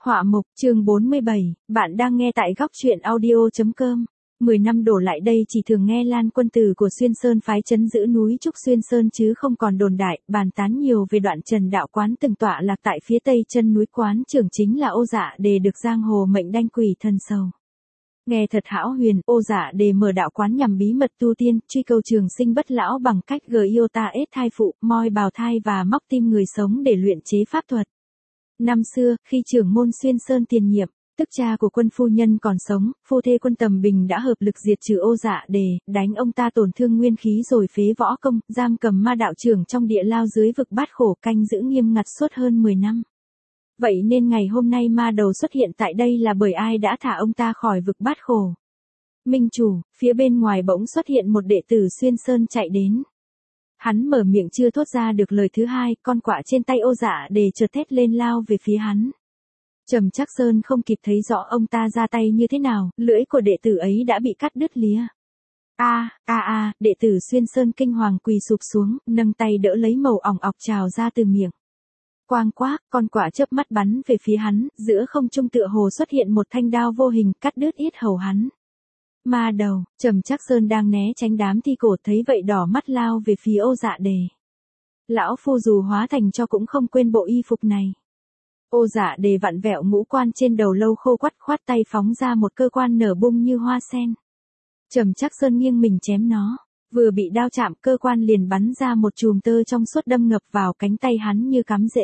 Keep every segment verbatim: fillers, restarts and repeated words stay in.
Họa mục chương bốn mươi bảy, bạn đang nghe tại góc truyện audio.com. mười năm đổ lại đây chỉ thường nghe Lan quân tử của Xuyên Sơn phái trấn giữ núi Trúc Xuyên Sơn chứ không còn đồn đại, bàn tán nhiều về đoạn Trần đạo quán từng tọa lạc tại phía tây chân núi quán trưởng chính là Ô Dạ Đề được giang hồ mệnh đanh quỷ thần sầu. Nghe thật hão huyền, Ô Dạ Đề mở đạo quán nhằm bí mật tu tiên, truy cầu trường sinh bất lão bằng cách gờ yêu ta ết thai phụ, moi bào thai và móc tim người sống để luyện chế pháp thuật. Năm xưa, khi trưởng môn Xuyên Sơn tiền nhiệm, tức cha của quân phu nhân còn sống, phu thê quân Tầm Bình đã hợp lực diệt trừ Ô Dạ Đề, đánh ông ta tổn thương nguyên khí rồi phế võ công, giam cầm ma đạo trưởng trong địa lao dưới vực Bát Khổ canh giữ nghiêm ngặt suốt hơn mười năm. Vậy nên ngày hôm nay ma đầu xuất hiện tại đây là bởi ai đã thả ông ta khỏi vực Bát Khổ. Minh chủ, phía bên ngoài bỗng xuất hiện một đệ tử Xuyên Sơn chạy đến. Hắn mở miệng chưa thốt ra được lời thứ hai, con quạ trên tay Ô Dạ Đề chợt thét lên lao về phía hắn. Trầm Trác Sơn không kịp thấy rõ ông ta ra tay như thế nào, lưỡi của đệ tử ấy đã bị cắt đứt lìa. A, a a, đệ tử Xuyên Sơn kinh hoàng quỳ sụp xuống, nâng tay đỡ lấy màu ỏng ọc trào ra từ miệng. Quang quác, con quạ chớp mắt bắn về phía hắn, giữa không trung tựa hồ xuất hiện một thanh đao vô hình cắt đứt yết hầu hắn. Ma đầu, Trầm Trác Sơn đang né tránh đám thi cổ thấy vậy đỏ mắt lao về phía Ô Dạ Đề. Lão phu dù hóa thành cho cũng không quên bộ y phục này. Ô Dạ Đề vặn vẹo ngũ quan trên đầu lâu khô quắt khoát tay phóng ra một cơ quan nở bung như hoa sen. Trầm Trác Sơn nghiêng mình chém nó, vừa bị đao chạm cơ quan liền bắn ra một chùm tơ trong suốt đâm ngập vào cánh tay hắn như cắm rễ.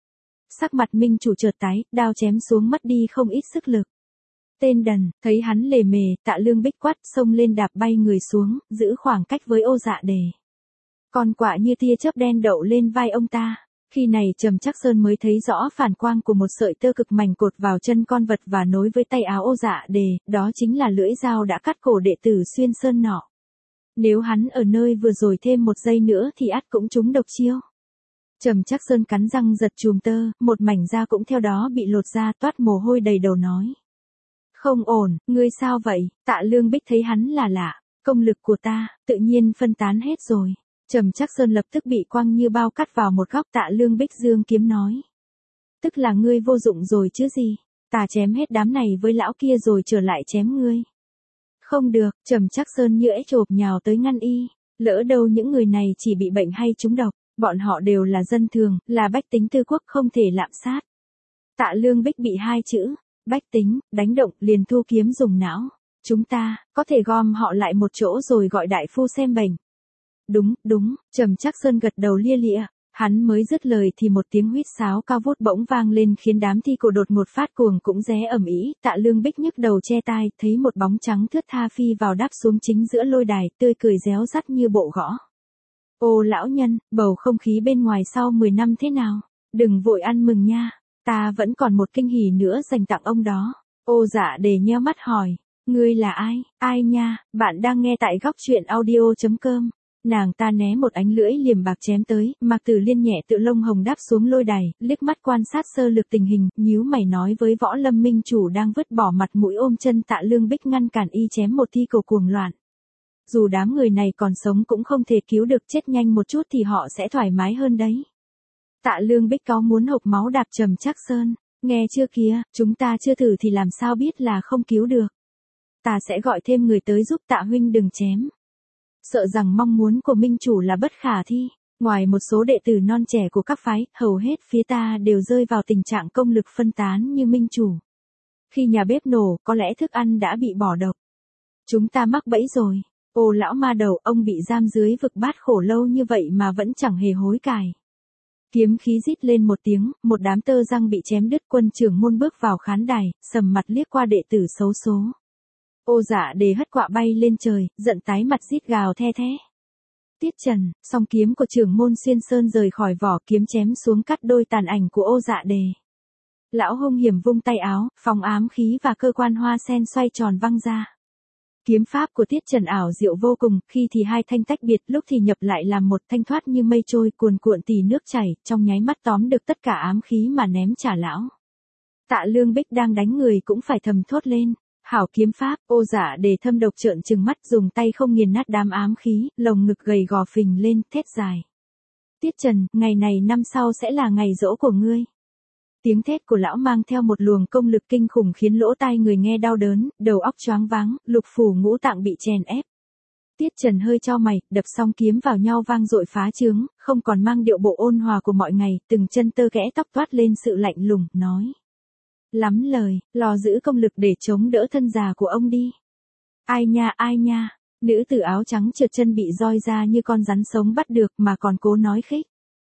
Sắc mặt Minh chủ chợt tái, đao chém xuống mất đi không ít sức lực. Tên đần, thấy hắn lề mề, Tạ Lương Bích quát xông lên đạp bay người xuống, giữ khoảng cách với Ô Dạ Đề. Con quạ như tia chớp đen đậu lên vai ông ta. Khi này Trầm Trác Sơn mới thấy rõ phản quang của một sợi tơ cực mảnh cột vào chân con vật và nối với tay áo Ô Dạ Đề, đó chính là lưỡi dao đã cắt cổ đệ tử Xuyên Sơn nọ. Nếu hắn ở nơi vừa rồi thêm một giây nữa thì ắt cũng trúng độc chiêu. Trầm Trác Sơn cắn răng giật chùm tơ, một mảnh da cũng theo đó bị lột ra toát mồ hôi đầy đầu nói. Không ổn, ngươi sao vậy? Tạ Lương Bích thấy hắn là lạ, công lực của ta, tự nhiên phân tán hết rồi. Trầm Trác Sơn lập tức bị quăng như bao cắt vào một góc. Tạ Lương Bích dương kiếm nói. Tức là ngươi vô dụng rồi chứ gì, ta chém hết đám này với lão kia rồi trở lại chém ngươi. Không được, Trầm Trác Sơn như ếch chộp nhào tới ngăn y, lỡ đâu những người này chỉ bị bệnh hay trúng độc, bọn họ đều là dân thường, là bách tính tư quốc không thể lạm sát. Tạ Lương Bích bị hai chữ bách tính, đánh động, liền thu kiếm dùng não. Chúng ta, có thể gom họ lại một chỗ rồi gọi đại phu xem bệnh. Đúng, đúng, Trầm Trác Sơn gật đầu lia lịa, hắn mới dứt lời thì một tiếng huýt sáo cao vút bỗng vang lên khiến đám thi cổ đột ngột phát cuồng cũng ré ầm ĩ. Tạ Lương Bích nhức đầu che tai, thấy một bóng trắng thướt tha phi vào đáp xuống chính giữa lôi đài, tươi cười réo rắt như bộ gõ. Ô lão nhân, bầu không khí bên ngoài sau mười năm thế nào? Đừng vội ăn mừng nha. Ta vẫn còn một kinh hỉ nữa dành tặng ông đó. Ô Dạ Đề nheo mắt hỏi. Ngươi là ai? Ai nha? Bạn đang nghe tại góc truyện audio.com. Nàng ta né một ánh lưỡi liềm bạc chém tới, Mạc Tử Liên nhẹ tự lông hồng đáp xuống lôi đài, liếc mắt quan sát sơ lược tình hình, nhíu mày nói với Võ Lâm Minh chủ đang vứt bỏ mặt mũi ôm chân Tạ Lương Bích ngăn cản y chém một thi cổ cuồng loạn. Dù đám người này còn sống cũng không thể cứu được, chết nhanh một chút thì họ sẽ thoải mái hơn đấy. Tạ Lương Bích có muốn hộc máu đạp Trầm Trác Sơn, nghe chưa kìa, chúng ta chưa thử thì làm sao biết là không cứu được. Ta sẽ gọi thêm người tới giúp Tạ huynh đừng chém. Sợ rằng mong muốn của Minh chủ là bất khả thi, ngoài một số đệ tử non trẻ của các phái, hầu hết phía ta đều rơi vào tình trạng công lực phân tán như Minh chủ. Khi nhà bếp nổ, có lẽ thức ăn đã bị bỏ độc. Chúng ta mắc bẫy rồi. Ô lão ma đầu, ông bị giam dưới vực Bát Khổ lâu như vậy mà vẫn chẳng hề hối cải. Kiếm khí rít lên một tiếng, một đám tơ răng bị chém đứt. Quân trưởng môn bước vào khán đài, sầm mặt liếc qua đệ tử xấu số. Ô Dạ Đề hất quạ bay lên trời, giận tái mặt rít gào the thé. Tiết Trần, song kiếm của trưởng môn Xuyên Sơn rời khỏi vỏ, kiếm chém xuống cắt đôi tàn ảnh của Ô Dạ Đề. Lão hung hiểm vung tay áo, phóng ám khí và cơ quan hoa sen xoay tròn văng ra. Kiếm pháp của Tiết Trần ảo diệu vô cùng, khi thì hai thanh tách biệt, lúc thì nhập lại làm một thanh thoát như mây trôi, cuồn cuộn tỉ nước chảy, trong nháy mắt tóm được tất cả ám khí mà ném trả lão. Tạ Lương Bích đang đánh người cũng phải thầm thốt lên. Hảo kiếm pháp. Ô Dạ Đề thâm độc trợn trừng mắt, dùng tay không nghiền nát đám ám khí, lồng ngực gầy gò phình lên, thét dài. Tiết Trần, ngày này năm sau sẽ là ngày giỗ của ngươi. Tiếng thét của lão mang theo một luồng công lực kinh khủng khiến lỗ tai người nghe đau đớn, đầu óc choáng váng, lục phủ ngũ tạng bị chèn ép. Tiết Trần hơi chau mày, đập song kiếm vào nhau vang dội phá trướng, không còn mang điệu bộ ôn hòa của mọi ngày, từng chân tơ kẽ tóc toát lên sự lạnh lùng, nói. Lắm lời, lo giữ công lực để chống đỡ thân già của ông đi. Ai nha ai nha, nữ tử áo trắng trượt chân bị roi ra như con rắn sống bắt được mà còn cố nói khích.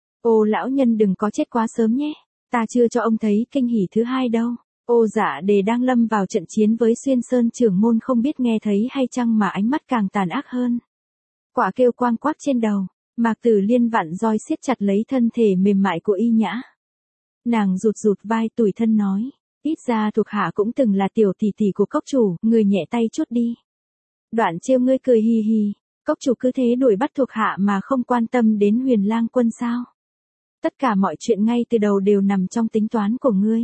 Ô lão nhân đừng có chết quá sớm nhé, ta chưa cho ông thấy kinh hỉ thứ hai đâu. Ô Dạ Đề đang lâm vào trận chiến với Xuyên Sơn trưởng môn không biết nghe thấy hay chăng mà ánh mắt càng tàn ác hơn. Quả kêu quang quắc trên đầu, Mạc Tử Liên vặn roi siết chặt lấy thân thể mềm mại của Y Nhã. Nàng rụt rụt vai tủi thân nói, ít ra thuộc hạ cũng từng là tiểu tỷ tỷ của cốc chủ, người nhẹ tay chút đi. Đoạn trêu ngươi cười hì hì, cốc chủ cứ thế đuổi bắt thuộc hạ mà không quan tâm đến Huyền Lang Quân sao? Tất cả mọi chuyện ngay từ đầu đều nằm trong tính toán của ngươi.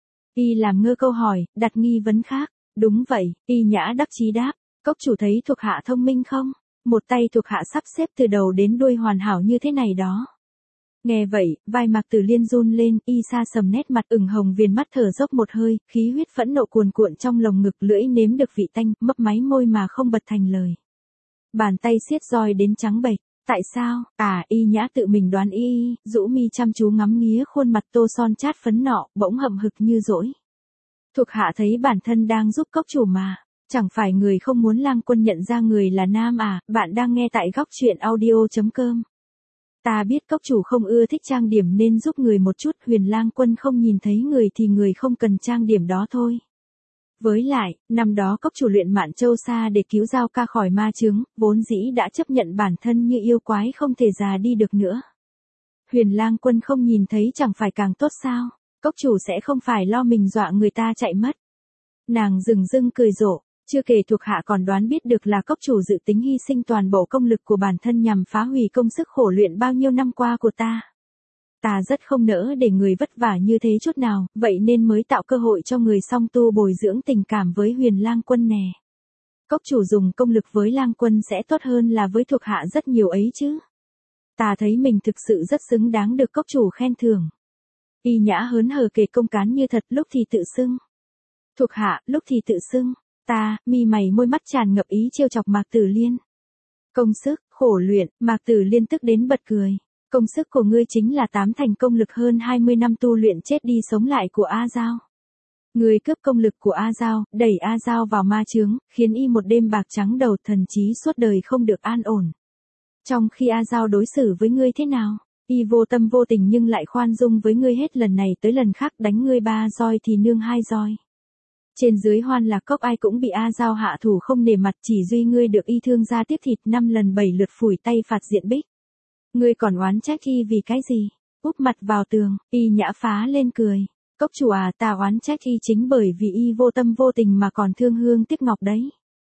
Y làm ngơ câu hỏi, đặt nghi vấn khác. Đúng vậy, Y Nhã đắc chí đáp, cốc chủ thấy thuộc hạ thông minh không? Một tay thuộc hạ sắp xếp từ đầu đến đuôi hoàn hảo như thế này đó. Nghe vậy, vai Mạc Tử Liên run lên, Y Sa sầm nét mặt ửng hồng viền mắt thở dốc một hơi, khí huyết phẫn nộ cuồn cuộn trong lồng ngực, lưỡi nếm được vị tanh, mấp máy môi mà không bật thành lời. Bàn tay siết roi đến trắng bệch. Tại sao? À, Y Nhã tự mình đoán y y, rũ mi chăm chú ngắm nghía khuôn mặt tô son chát phấn nọ, bỗng hậm hực như dỗi. Thuộc hạ thấy bản thân đang giúp cốc chủ mà, chẳng phải người không muốn Lang Quân nhận ra người là nam à, bạn đang nghe tại góc truyện audio chấm com. Ta biết cốc chủ không ưa thích trang điểm nên giúp người một chút, Huyền Lang Quân không nhìn thấy người thì người không cần trang điểm đó thôi. Với lại, năm đó cốc chủ luyện Mạn Châu Sa để cứu Giao Ca khỏi ma chướng, vốn dĩ đã chấp nhận bản thân như yêu quái không thể già đi được nữa. Huyền Lang Quân không nhìn thấy chẳng phải càng tốt sao, cốc chủ sẽ không phải lo mình dọa người ta chạy mất. Nàng dừng dưng cười rộ, chưa kể thuộc hạ còn đoán biết được là cốc chủ dự tính hy sinh toàn bộ công lực của bản thân nhằm phá hủy công sức khổ luyện bao nhiêu năm qua của ta. Ta rất không nỡ để người vất vả như thế chút nào, vậy nên mới tạo cơ hội cho người song tu bồi dưỡng tình cảm với Huyền Lang Quân nè. Cốc chủ dùng công lực với Lang Quân sẽ tốt hơn là với thuộc hạ rất nhiều ấy chứ. Ta thấy mình thực sự rất xứng đáng được cốc chủ khen thưởng. Y Nhã hớn hở kể công cán như thật, lúc thì tự xưng. Thuộc hạ, lúc thì tự xưng. Ta, mi mày môi mắt tràn ngập ý trêu chọc Mạc Tử Liên. Công sức, khổ luyện, Mạc Tử Liên tức đến bật cười. Công sức của ngươi chính là tám thành công lực hơn hai mươi năm tu luyện chết đi sống lại của A Giao. Ngươi cướp công lực của A Giao, đẩy A Giao vào ma chướng, khiến y một đêm bạc trắng đầu, thần trí suốt đời không được an ổn. Trong khi A Giao đối xử với ngươi thế nào? Y vô tâm vô tình nhưng lại khoan dung với ngươi hết lần này tới lần khác, đánh ngươi ba roi thì nương hai roi. Trên dưới Hoan Lạc Cốc ai cũng bị A Giao hạ thủ không nể mặt, chỉ duy ngươi được y thương ra tiếc thịt, năm lần bảy lượt phủi tay phạt diện bích. Ngươi còn oán trách y vì cái gì? Úp mặt vào tường, Y Nhã phá lên cười. Cốc chủ à, ta oán trách y chính bởi vì y vô tâm vô tình mà còn thương hương tiếc ngọc đấy.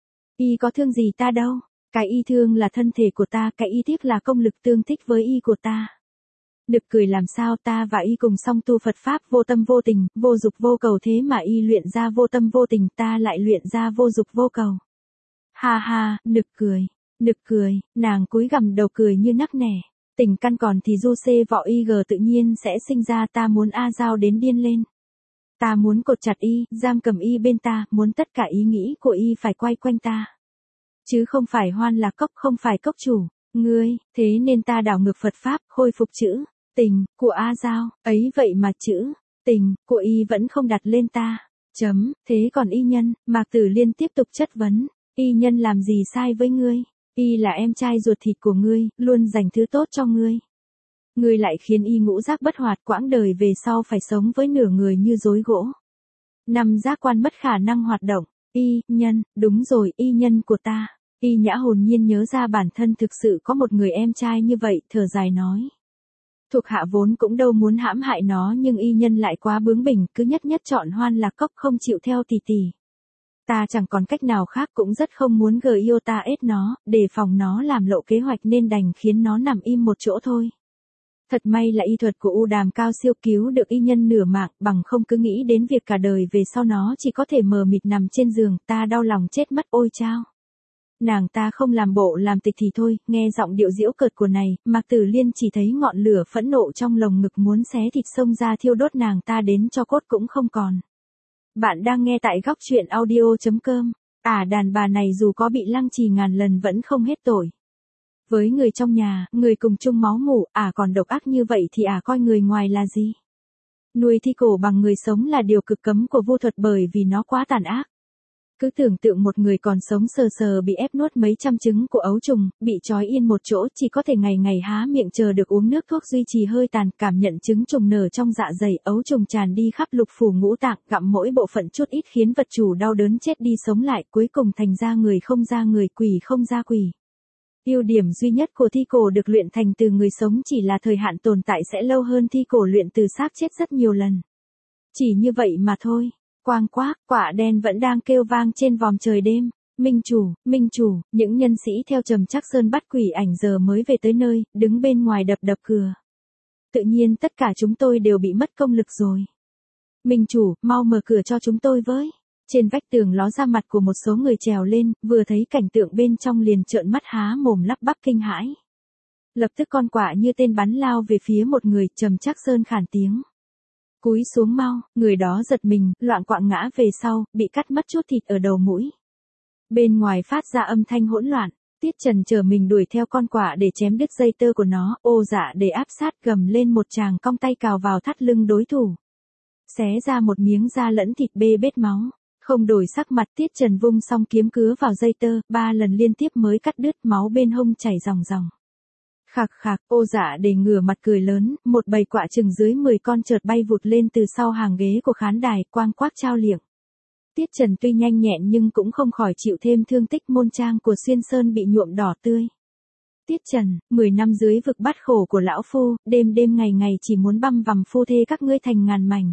Y có thương gì ta đâu, cái y thương là thân thể của ta, cái y tiếc là công lực tương thích với y của ta. Nực cười làm sao, ta và y cùng song tu Phật Pháp vô tâm vô tình, vô dục vô cầu, thế mà y luyện ra vô tâm vô tình, ta lại luyện ra vô dục vô cầu. Ha ha, nực cười, nực cười, nàng cúi gằm đầu cười như nắc nẻ. Tình căn còn thì du xê vọ y gờ tự nhiên sẽ sinh ra, ta muốn A Giao đến điên lên. Ta muốn cột chặt y, giam cầm y bên ta, muốn tất cả ý nghĩ của y phải quay quanh ta. Chứ không phải Hoan Lạc Cốc, không phải cốc chủ, ngươi, thế nên ta đảo ngược Phật Pháp, khôi phục chữ tình của A Giao, ấy vậy mà chữ tình của y vẫn không đặt lên ta. Chấm, thế còn y nhân? Mạc Tử Liên tiếp tục chất vấn, y nhân làm gì sai với ngươi? Y là em trai ruột thịt của ngươi, luôn dành thứ tốt cho ngươi. Ngươi lại khiến y ngũ giác bất hoạt, quãng đời về sau phải sống với nửa người như rối gỗ. Năm giác quan mất khả năng hoạt động. Y nhân, đúng rồi, y nhân của ta. Y Nhã hồn nhiên nhớ ra bản thân thực sự có một người em trai như vậy, thở dài nói. Thuộc hạ vốn cũng đâu muốn hãm hại nó, nhưng y nhân lại quá bướng bỉnh, cứ nhất nhất chọn Hoan Lạc Cốc, không chịu theo tỷ tỷ. Ta chẳng còn cách nào khác, cũng rất không muốn gờ yêu ta ết nó, đề phòng nó làm lộ kế hoạch nên đành khiến nó nằm im một chỗ thôi. Thật may là y thuật của U Đàm cao siêu, cứu được y nhân nửa mạng, bằng không cứ nghĩ đến việc cả đời về sau nó chỉ có thể mờ mịt nằm trên giường, ta đau lòng chết mất ôi chao. Nàng ta không làm bộ làm tịch thì thôi, nghe giọng điệu giễu cợt của này, Mạc Tử Liên chỉ thấy ngọn lửa phẫn nộ trong lồng ngực muốn xé thịt xông ra thiêu đốt nàng ta đến cho cốt cũng không còn. Bạn đang nghe tại góc truyện audio.com. À đàn bà này dù có bị lăng trì ngàn lần vẫn không hết tội. Với người trong nhà, người cùng chung máu mủ, à còn độc ác như vậy thì à coi người ngoài là gì? Nuôi thi cổ bằng người sống là điều cực cấm của vô thuật bởi vì nó quá tàn ác. Cứ tưởng tượng một người còn sống sờ sờ bị ép nuốt mấy trăm trứng của ấu trùng, bị trói yên một chỗ chỉ có thể ngày ngày há miệng chờ được uống nước thuốc duy trì hơi tàn, cảm nhận trứng trùng nở trong dạ dày, ấu trùng tràn đi khắp lục phủ ngũ tạng, gặm mỗi bộ phận chút ít khiến vật chủ đau đớn chết đi sống lại, cuối cùng thành ra người không ra người, quỷ không ra quỷ. Ưu điểm duy nhất của thi cổ được luyện thành từ người sống chỉ là thời hạn tồn tại sẽ lâu hơn thi cổ luyện từ xác chết rất nhiều lần. Chỉ như vậy mà thôi. Quang quác, quả đen vẫn đang kêu vang trên vòm trời đêm. Minh chủ, minh chủ, những nhân sĩ theo Trầm Trác Sơn bắt quỷ ảnh giờ mới về tới nơi, đứng bên ngoài đập đập cửa. Tự nhiên tất cả chúng tôi đều bị mất công lực rồi. Minh chủ, mau mở cửa cho chúng tôi với. Trên vách tường ló ra mặt của một số người trèo lên, vừa thấy cảnh tượng bên trong liền trợn mắt há mồm lắp bắp kinh hãi. Lập tức con quạ như tên bắn lao về phía một người, Trầm Trác Sơn khản tiếng. Cúi xuống mau, người đó giật mình, loạng quạng ngã về sau, bị cắt mất chút thịt ở đầu mũi. Bên ngoài phát ra âm thanh hỗn loạn, Tiết Trần chờ mình đuổi theo con quạ để chém đứt dây tơ của nó, ô dạ để áp sát gầm lên một tràng cong tay cào vào thắt lưng đối thủ. Xé ra một miếng da lẫn thịt bê bết máu. Không đổi sắc mặt, Tiết Trần vung xong kiếm cứa vào dây tơ, ba lần liên tiếp mới cắt đứt, máu bên hông chảy ròng ròng. Khạc khạc, ô dạ để ngửa mặt cười lớn, một bầy quạ chừng dưới mười con chợt bay vụt lên từ sau hàng ghế của khán đài, quang quác trao liệng. Tiết Trần tuy nhanh nhẹn nhưng cũng không khỏi chịu thêm thương tích, môn trang của Xuyên Sơn bị nhuộm đỏ tươi. Tiết Trần, mười năm dưới vực bắt khổ của lão phu, đêm đêm ngày ngày chỉ muốn băm vằm phu thê các ngươi thành ngàn mảnh.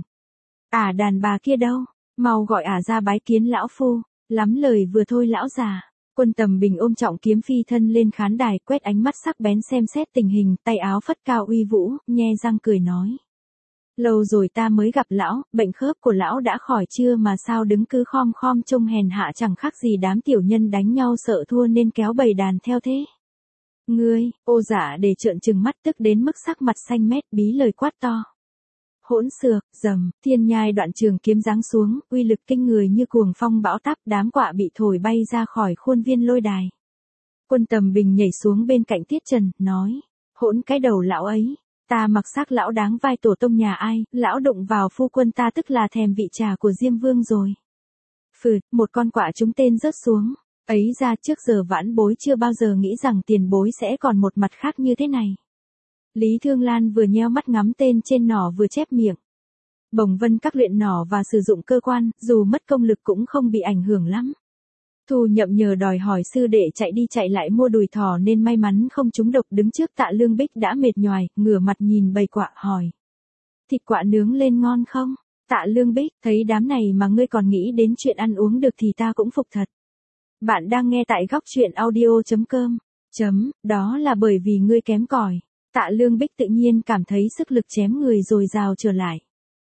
À đàn bà kia đâu? Mau gọi ả ra bái kiến lão phu. Lắm lời vừa thôi lão già. Quân Tầm Bình ôm trọng kiếm phi thân lên khán đài, quét ánh mắt sắc bén xem xét tình hình, tay áo phất cao uy vũ, nhe răng cười nói. Lâu rồi ta mới gặp lão, bệnh khớp của lão đã khỏi chưa mà sao đứng cứ khom khom trông hèn hạ chẳng khác gì đám tiểu nhân đánh nhau sợ thua nên kéo bầy đàn theo thế. Ngươi, ô dạ để trợn trừng mắt tức đến mức sắc mặt xanh mét, bí lời quát to. Hỗn xược, rầm, thiên nhai đoạn trường kiếm giáng xuống, uy lực kinh người như cuồng phong bão táp, đám quạ bị thổi bay ra khỏi khuôn viên lôi đài. Quân Tầm Bình nhảy xuống bên cạnh Tiết Trần, nói, hỗn cái đầu lão ấy, ta mặc xác lão đáng vai tổ tông nhà ai, lão đụng vào phu quân ta tức là thèm vị trà của Diêm Vương rồi. Phừ, một con quạ trúng tên rớt xuống, ấy ra trước giờ vãn bối chưa bao giờ nghĩ rằng tiền bối sẽ còn một mặt khác như thế này. Lý Thương Lan vừa nheo mắt ngắm tên trên nỏ vừa chép miệng. Bồng Vân các luyện nỏ và sử dụng cơ quan, dù mất công lực cũng không bị ảnh hưởng lắm. Thu Nhậm nhờ đòi hỏi sư đệ chạy đi chạy lại mua đùi thỏ nên may mắn không trúng độc, đứng trước Tạ Lương Bích đã mệt nhoài, ngửa mặt nhìn bầy quạ hỏi. Thịt quạ nướng lên ngon không? Tạ Lương Bích, thấy đám này mà ngươi còn nghĩ đến chuyện ăn uống được thì ta cũng phục thật. Bạn đang nghe tại góc truyện audio.com. Chấm, đó là bởi vì ngươi kém cỏi. Tạ Lương Bích tự nhiên cảm thấy sức lực chém người dồi dào trở lại.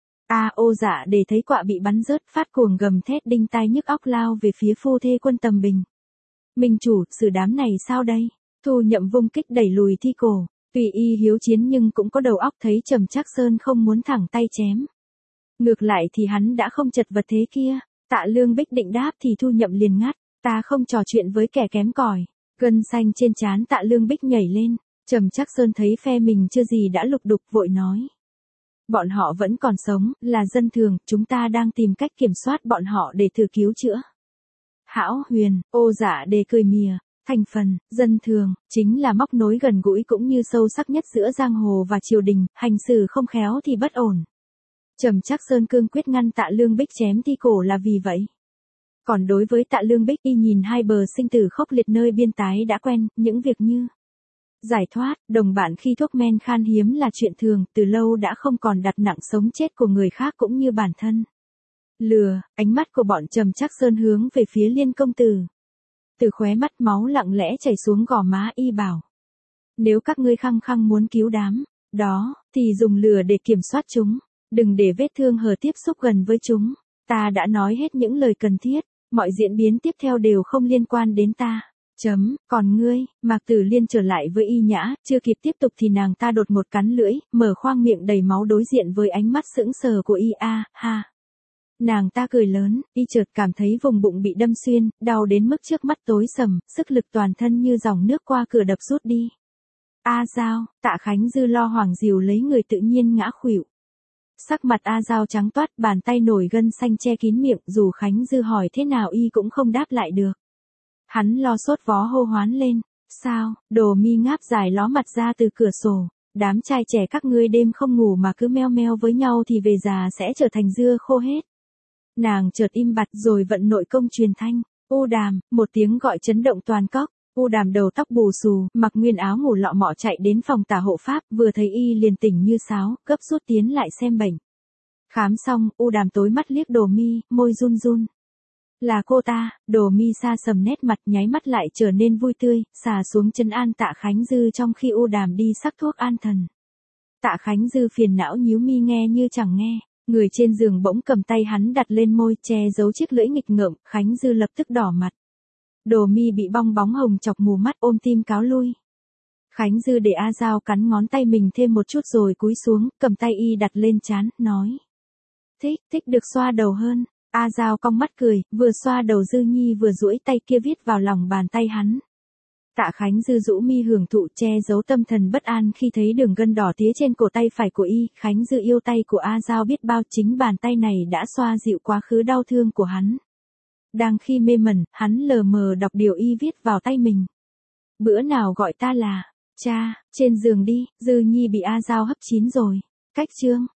A ô dạ để thấy quạ bị bắn rớt, phát cuồng gầm thét đinh tai nhức óc lao về phía phu thê Quân Tầm Bình. Minh chủ, xử đám này sao đây? Thu Nhậm vung kích đẩy lùi thi cổ, tùy y hiếu chiến nhưng cũng có đầu óc, thấy Trầm Trác Sơn không muốn thẳng tay chém. Ngược lại thì hắn đã không chật vật thế kia. Tạ Lương Bích định đáp thì Thu Nhậm liền ngắt, ta không trò chuyện với kẻ kém cỏi. Gân xanh trên trán Tạ Lương Bích nhảy lên. Trầm Trác Sơn thấy phe mình chưa gì đã lục đục, vội nói. Bọn họ vẫn còn sống, là dân thường, chúng ta đang tìm cách kiểm soát bọn họ để thử cứu chữa. Hão Huyền, ô dạ đề cười mỉa, thành phần, dân thường, chính là móc nối gần gũi cũng như sâu sắc nhất giữa giang hồ và triều đình, hành xử không khéo thì bất ổn. Trầm Trác Sơn cương quyết ngăn Tạ Lương Bích chém thi cổ là vì vậy. Còn đối với Tạ Lương Bích, y nhìn hai bờ sinh tử khốc liệt nơi biên tái đã quen, những việc như giải thoát, đồng bạn khi thuốc men khan hiếm là chuyện thường, từ lâu đã không còn đặt nặng sống chết của người khác cũng như bản thân. Lừa, ánh mắt của bọn Trầm Trác Sơn hướng về phía Liên công tử. Từ khóe mắt máu lặng lẽ chảy xuống gò má, y bảo. Nếu các ngươi khăng khăng muốn cứu đám đó, thì dùng lừa để kiểm soát chúng, đừng để vết thương hở tiếp xúc gần với chúng. Ta đã nói hết những lời cần thiết, mọi diễn biến tiếp theo đều không liên quan đến ta. Chấm, còn ngươi, Mạc Tử Liên trở lại với Y Nhã, chưa kịp tiếp tục thì nàng ta đột một cắn lưỡi, mở khoang miệng đầy máu đối diện với ánh mắt sững sờ của Y A, ha. Nàng ta cười lớn, Y chợt cảm thấy vùng bụng bị đâm xuyên, đau đến mức trước mắt tối sầm, sức lực toàn thân như dòng nước qua cửa đập rút đi. A Giao, Tạ Khánh Dư lo hoảng dìu lấy người tự nhiên ngã khuỵu. Sắc mặt A Giao trắng toát, bàn tay nổi gân xanh che kín miệng, dù Khánh Dư hỏi thế nào Y cũng không đáp lại được. Hắn lo sốt vó hô hoán lên, sao, Đồ Mi ngáp dài ló mặt ra từ cửa sổ, đám trai trẻ các ngươi đêm không ngủ mà cứ meo meo với nhau thì về già sẽ trở thành dưa khô hết. Nàng chợt im bặt rồi vận nội công truyền thanh, U Đàm, một tiếng gọi chấn động toàn cốc. U Đàm đầu tóc bù xù, mặc nguyên áo ngủ lọ mọ chạy đến phòng tả hộ pháp, vừa thấy Y liền tỉnh như sáo, gấp rút tiến lại xem bệnh. Khám xong, U Đàm tối mắt liếc Đồ Mi, môi run run. Là cô ta. Đồ Mi sa sầm nét mặt, nháy mắt lại trở nên vui tươi, xà xuống trấn an Tạ Khánh Dư trong khi U Đàm đi sắc thuốc an thần. Tạ Khánh Dư phiền não nhíu mi nghe như chẳng nghe. Người trên giường bỗng cầm tay hắn đặt lên môi, che giấu chiếc lưỡi nghịch ngợm, Khánh Dư lập tức đỏ mặt. Đồ Mi bị bong bóng hồng chọc mù mắt, ôm tim cáo lui. Khánh Dư để A Giao cắn ngón tay mình thêm một chút rồi cúi xuống, cầm tay Y đặt lên trán, nói. Thích, thích được xoa đầu hơn. A Giao cong mắt cười, vừa xoa đầu Dư Nhi vừa duỗi tay kia viết vào lòng bàn tay hắn. Tạ Khánh Dư rũ mi hưởng thụ, che giấu tâm thần bất an khi thấy đường gân đỏ tía trên cổ tay phải của Y. Khánh Dư yêu tay của A Giao biết bao, chính bàn tay này đã xoa dịu quá khứ đau thương của hắn. Đang khi mê mẩn, hắn lờ mờ đọc điều Y viết vào tay mình. Bữa nào gọi ta là cha, trên giường đi. Dư Nhi bị A Giao hấp chín rồi. Cách chương